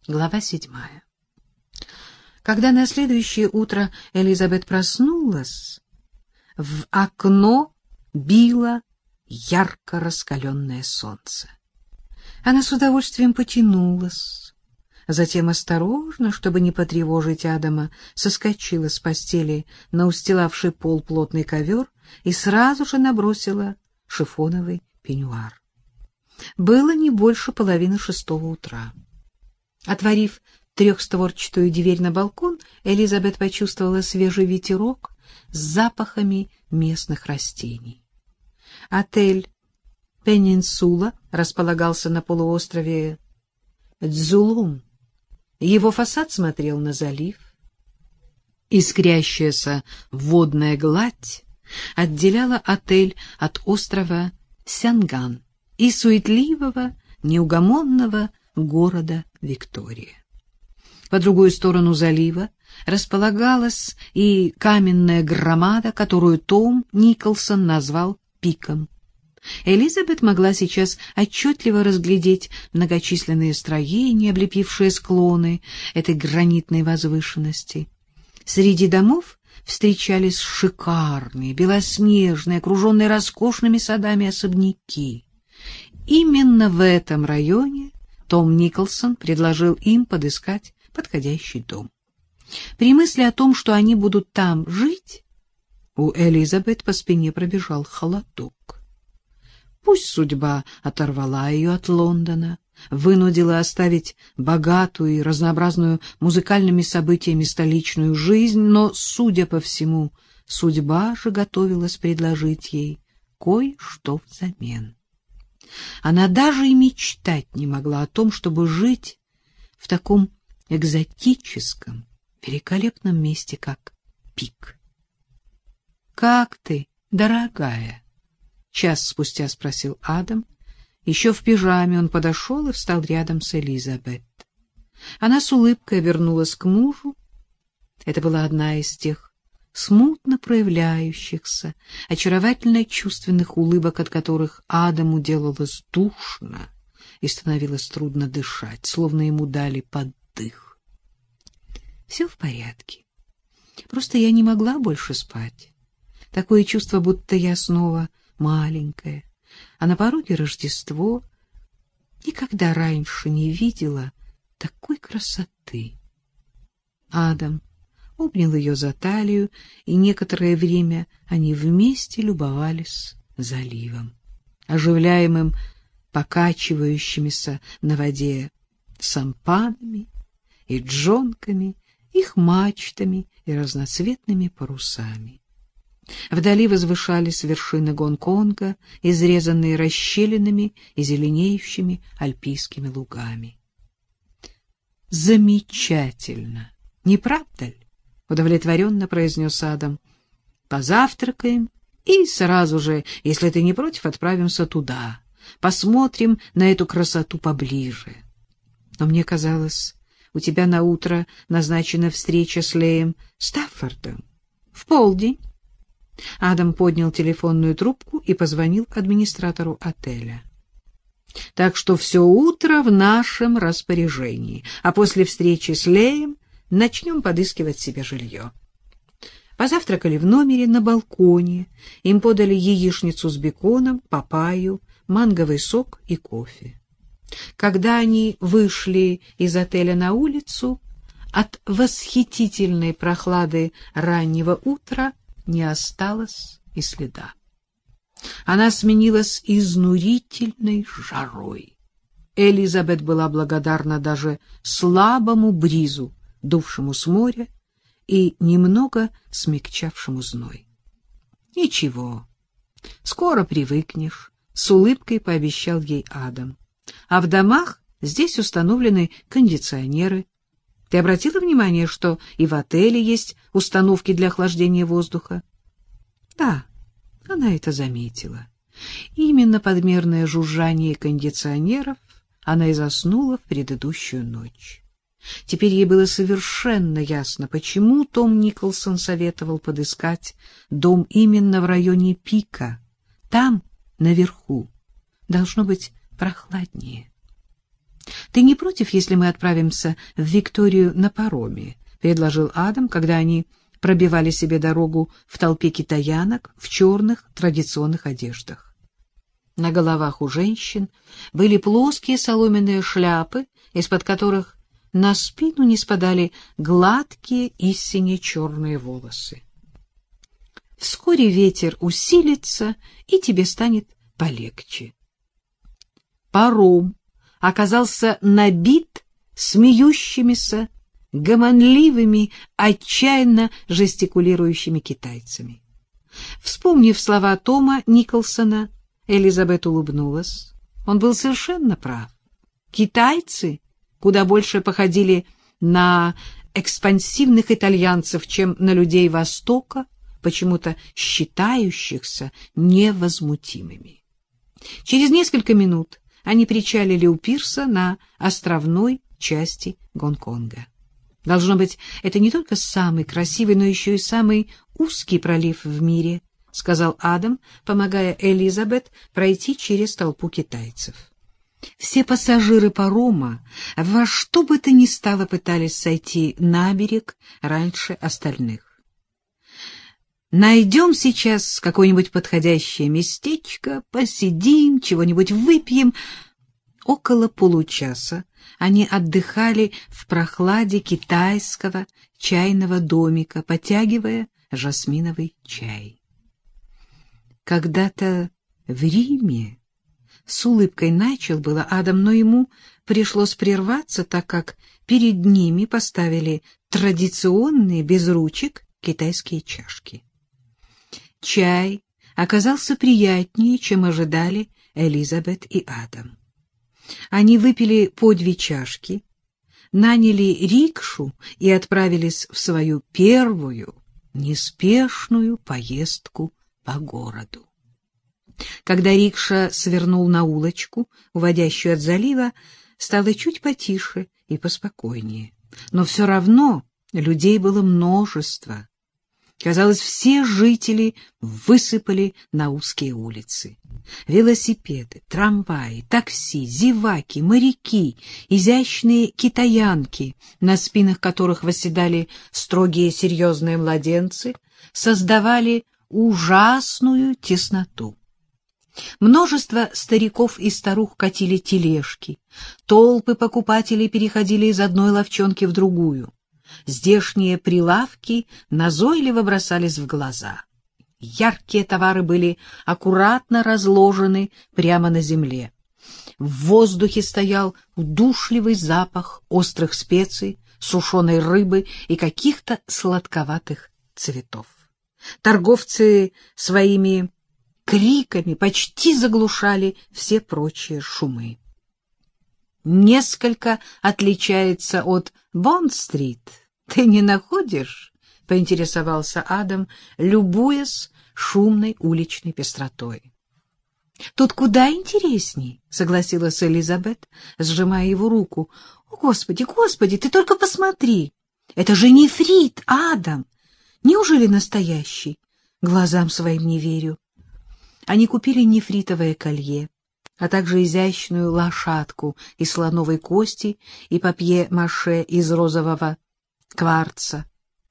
Глава 7. Когда на следующее утро Элизабет проснулась, в окно било ярко раскаленное солнце. Она с удовольствием потянулась, затем осторожно, чтобы не потревожить Адама, соскочила с постели на устилавший пол плотный ковер и сразу же набросила шифоновый пеньюар. Было не больше 5:30 утра. Отворив трехстворчатую дверь на балкон, Элизабет почувствовала свежий ветерок с запахами местных растений. Отель «Пенинсула» располагался на полуострове Дзулум. Его фасад смотрел на залив. Искрящаяся водная гладь отделяла отель от острова Сянган и суетливого, неугомонного города Виктория. По другую сторону залива располагалась и каменная громада, которую Том Николсон назвал Пиком. Элизабет могла сейчас отчетливо разглядеть многочисленные строения, облепившие склоны этой гранитной возвышенности. Среди домов встречались шикарные, белоснежные, окруженные роскошными садами особняки. Именно в этом районе Том Николсон предложил им подыскать подходящий дом. При мысли о том, что они будут там жить, у Элизабет по спине пробежал холодок. Пусть судьба оторвала ее от Лондона, вынудила оставить богатую и разнообразную музыкальными событиями столичную жизнь, но, судя по всему, судьба же готовилась предложить ей кое-что взамен. Она даже и мечтать не могла о том, чтобы жить в таком экзотическом, великолепном месте, как Пик. — Как ты, дорогая? — час спустя спросил Адам. Еще в пижаме он подошел и встал рядом с Элизабет. Она с улыбкой обернулась к мужу. Это была одна из тех смутно проявляющихся, очаровательно чувственных улыбок, от которых Адаму делалось душно и становилось трудно дышать, словно ему дали поддых. — Все в порядке. Просто я не могла больше спать. Такое чувство, будто я снова маленькая, а на пороге Рождество. Никогда раньше не видела такой красоты. Адам обнял ее за талию, и некоторое время они вместе любовались заливом, оживляемым покачивающимися на воде сампанами и джонками, их мачтами и разноцветными парусами. Вдали возвышались вершины Гонконга, изрезанные расщелинами и зеленеющими альпийскими лугами. «Замечательно, не правда ли?» — удовлетворенно произнес Адам. — Позавтракаем и сразу же, если ты не против, отправимся туда. Посмотрим на эту красоту поближе. Но мне казалось, у тебя на утро назначена встреча с Леем Стаффордом. В полдень. Адам поднял телефонную трубку и позвонил администратору отеля. Так что все утро в нашем распоряжении, а после встречи с Леем начнем подыскивать себе жилье. Позавтракали в номере на балконе, им подали яичницу с беконом, папайю, манговый сок и кофе. Когда они вышли из отеля на улицу, от восхитительной прохлады раннего утра не осталось и следа. Она сменилась изнурительной жарой. Элизабет была благодарна даже слабому бризу, дувшему с моря и немного смягчавшему зной. — Ничего, скоро привыкнешь, — с улыбкой пообещал ей Адам. — А в домах здесь установлены кондиционеры. Ты обратила внимание, что и в отеле есть установки для охлаждения воздуха? Да, она это заметила. Именно подмерное жужжание кондиционеров она и заснула в предыдущую ночь. Теперь ей было совершенно ясно, почему Том Николсон советовал подыскать дом именно в районе Пика. Там, наверху, должно быть прохладнее. — Ты не против, если мы отправимся в Викторию на пароме? — предложил Адам, когда они пробивали себе дорогу в толпе китаянок в черных традиционных одеждах. На головах у женщин были плоские соломенные шляпы, из-под которых на спину не спадали гладкие и сине-черные волосы. Вскоре ветер усилится, и тебе станет полегче. Паром оказался набит смеющимися, гомонливыми, отчаянно жестикулирующими китайцами. Вспомнив слова Тома Николсона, Элизабет улыбнулась. Он был совершенно прав. Китайцы куда больше походили на экспансивных итальянцев, чем на людей Востока, почему-то считающихся невозмутимыми. Через несколько минут они причалили у пирса на островной части Гонконга. Должно быть, это не только самый красивый, но еще и самый узкий пролив в мире, — сказал Адам, помогая Элизабет пройти через толпу китайцев. Все пассажиры парома во что бы то ни стало пытались сойти на берег раньше остальных. Найдем сейчас какое-нибудь подходящее местечко, посидим, чего-нибудь выпьем. Около получаса они отдыхали в прохладе китайского чайного домика, потягивая жасминовый чай. Когда-то в Риме, с улыбкой начал было Адам, но ему пришлось прерваться, так как перед ними поставили традиционные без ручек китайские чашки. Чай оказался приятнее, чем ожидали Элизабет и Адам. Они выпили по 2 чашки, наняли рикшу и отправились в свою первую неспешную поездку по городу. Когда рикша свернул на улочку, уводящую от залива, стало чуть потише и поспокойнее. Но все равно людей было множество. Казалось, все жители высыпали на узкие улицы. Велосипеды, трамваи, такси, зеваки, моряки, изящные китаянки, на спинах которых восседали строгие серьезные младенцы, создавали ужасную тесноту. Множество стариков и старух катили тележки, толпы покупателей переходили из одной лавчонки в другую. Здешние прилавки назойливо бросались в глаза. Яркие товары были аккуратно разложены прямо на земле. В воздухе стоял удушливый запах острых специй, сушеной рыбы и каких-то сладковатых цветов. Торговцы своими криками почти заглушали все прочие шумы. Несколько отличается от Бонд-стрит. Ты не находишь? — поинтересовался Адам, любуясь шумной уличной пестротой. — Тут куда интересней, — согласилась Элизабет, сжимая его руку. — О, Господи, Господи, ты только посмотри! Это же нефрит, Адам! Неужели настоящий? Глазам своим не верю. Они купили нефритовое колье, а также изящную лошадку из слоновой кости и папье-маше из розового кварца.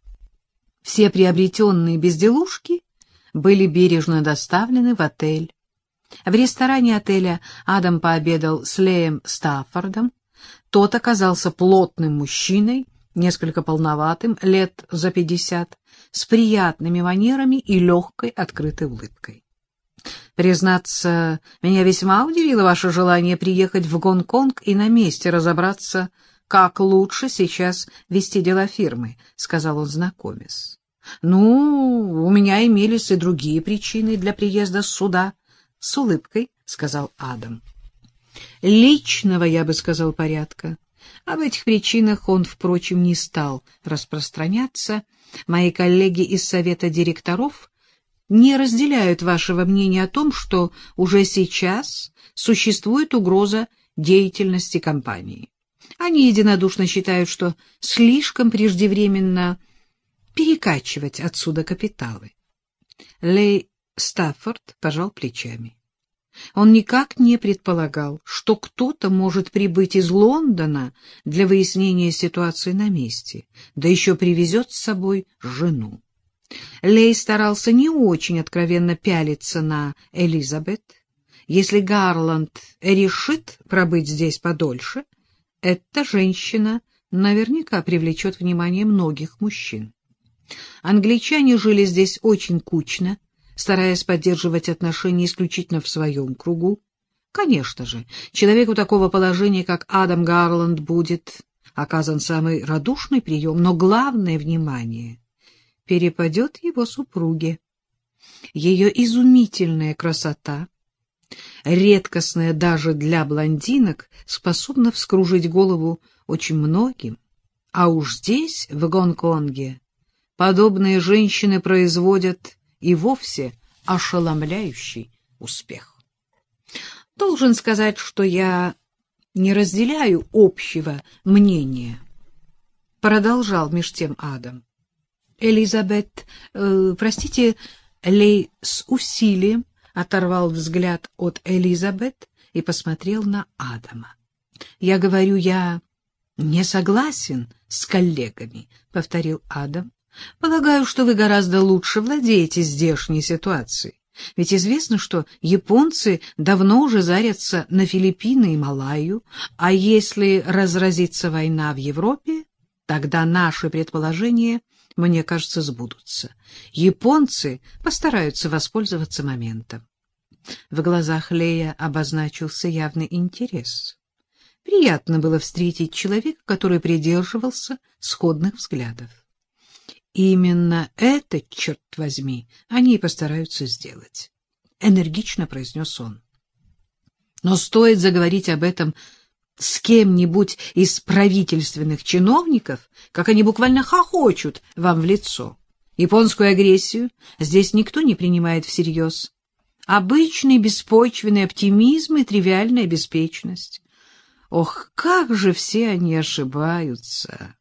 Все приобретенные безделушки были бережно доставлены в отель. В ресторане отеля Адам пообедал с Леем Стаффордом. Тот оказался плотным мужчиной, несколько полноватым, лет за 50, с приятными манерами и легкой открытой улыбкой. Признаться, меня весьма удивило ваше желание приехать в Гонконг и на месте разобраться, как лучше сейчас вести дела фирмы, — сказал он, знакомясь. — Ну, у меня имелись и другие причины для приезда сюда, — с улыбкой сказал Адам. — Личного, я бы сказал, порядка. Об этих причинах он, впрочем, не стал распространяться. Мои коллеги из совета директоров не разделяют вашего мнения о том, что уже сейчас существует угроза деятельности компании. Они единодушно считают, что слишком преждевременно перекачивать отсюда капиталы. Лей Стаффорд пожал плечами. Он никак не предполагал, что кто-то может прибыть из Лондона для выяснения ситуации на месте, да еще привезет с собой жену. Лей старался не очень откровенно пялиться на Элизабет. Если Гарланд решит пробыть здесь подольше, эта женщина наверняка привлечет внимание многих мужчин. Англичане жили здесь очень кучно, стараясь поддерживать отношения исключительно в своем кругу. Конечно же, человеку такого положения, как Адам Гарланд, будет оказан самый радушный прием, но главное внимание перепадет его супруге. Ее изумительная красота, редкостная даже для блондинок, способна вскружить голову очень многим. А уж здесь, в Гонконге, подобные женщины производят и вовсе ошеломляющий успех. Должен сказать, что я не разделяю общего мнения, продолжал меж тем Адам. Элизабет, простите, Лей с усилием оторвал взгляд от Элизабет и посмотрел на Адама. Я говорю, я не согласен с коллегами, повторил Адам. Полагаю, что вы гораздо лучше владеете здешней ситуацией. Ведь известно, что японцы давно уже зарятся на Филиппины и Малайю, а если разразится война в Европе, тогда наши предположения, мне кажется, сбудутся. Японцы постараются воспользоваться моментом. В глазах Лея обозначился явный интерес. Приятно было встретить человека, который придерживался сходных взглядов. Именно это, черт возьми, они и постараются сделать, — энергично произнес он. Но стоит заговорить об этом с кем-нибудь из правительственных чиновников, как они буквально хохочут вам в лицо. Японскую агрессию здесь никто не принимает всерьез. Обычный беспочвенный оптимизм и тривиальная беспечность. Ох, как же все они ошибаются!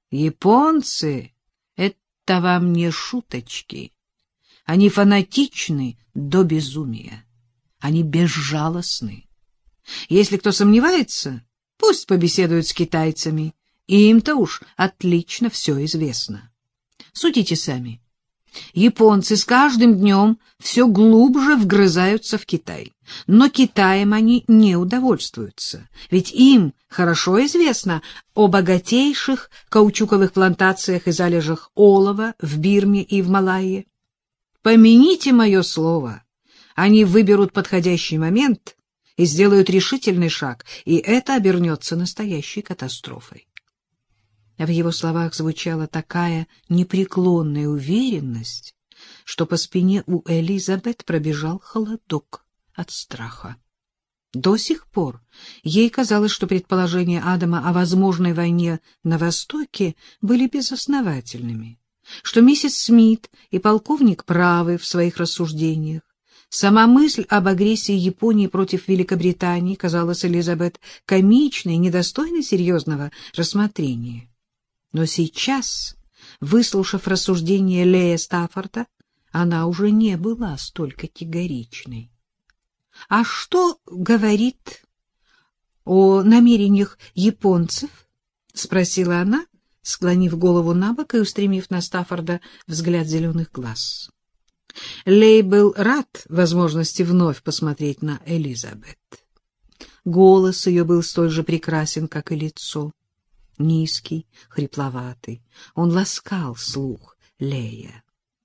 Японцы — это вам не шуточки. Они фанатичны до безумия. Они безжалостны. Если кто сомневается, пусть побеседуют с китайцами. Им-то уж отлично все известно. Судите сами. Японцы с каждым днем все глубже вгрызаются в Китай. Но Китаем они не удовольствуются, ведь им хорошо известно о богатейших каучуковых плантациях и залежах олова в Бирме и в Малайе. Помяните мое слово, они выберут подходящий момент и сделают решительный шаг, и это обернется настоящей катастрофой. В его словах звучала такая непреклонная уверенность, что по спине у Элизабет пробежал холодок от страха. До сих пор ей казалось, что предположения Адама о возможной войне на Востоке были безосновательными, что миссис Смит и полковник правы в своих рассуждениях. Сама мысль об агрессии Японии против Великобритании казалась Элизабет комичной и недостойной серьезного рассмотрения. Но сейчас, выслушав рассуждения Лея Стаффорда, она уже не была столь категоричной. — А что говорит о намерениях японцев? — спросила она, склонив голову набок и устремив на Стаффорда взгляд зеленых глаз. Лей был рад возможности вновь посмотреть на Элизабет. Голос ее был столь же прекрасен, как и лицо. Низкий, хрипловатый. Он ласкал слух Лея.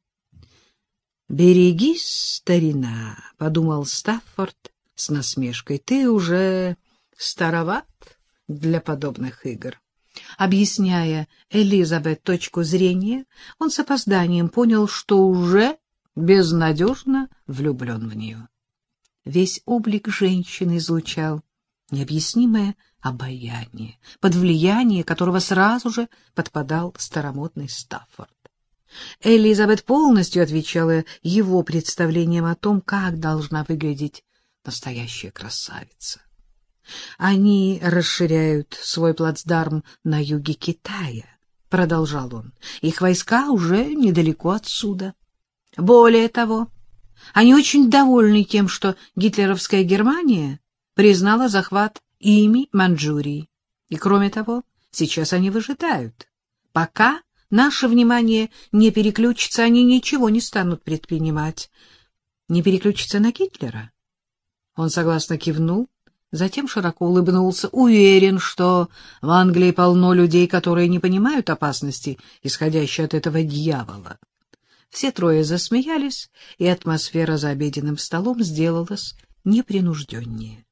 «Берегись, старина», — подумал Стаффорд с насмешкой, — «ты уже староват для подобных игр». Объясняя Элизабет точку зрения, он с опозданием понял, что уже безнадежно влюблен в нее. Весь облик женщины излучал необъяснимое обаяние, под влияние которого сразу же подпадал старомодный Стаффорд. Элизабет полностью отвечала его представлениям о том, как должна выглядеть настоящая красавица. «Они расширяют свой плацдарм на юге Китая», — продолжал он. «Их войска уже недалеко отсюда. Более того, Они очень довольны тем, что гитлеровская Германия признала захват ими Маньчжурии. И, кроме того, сейчас они выжидают. Пока наше внимание не переключится, они ничего не станут предпринимать. Не переключится на Гитлера? Он согласно кивнул, затем широко улыбнулся. Уверен, что в Англии полно людей, которые не понимают опасности, исходящей от этого дьявола. Все трое засмеялись, и атмосфера за обеденным столом сделалась непринужденнее.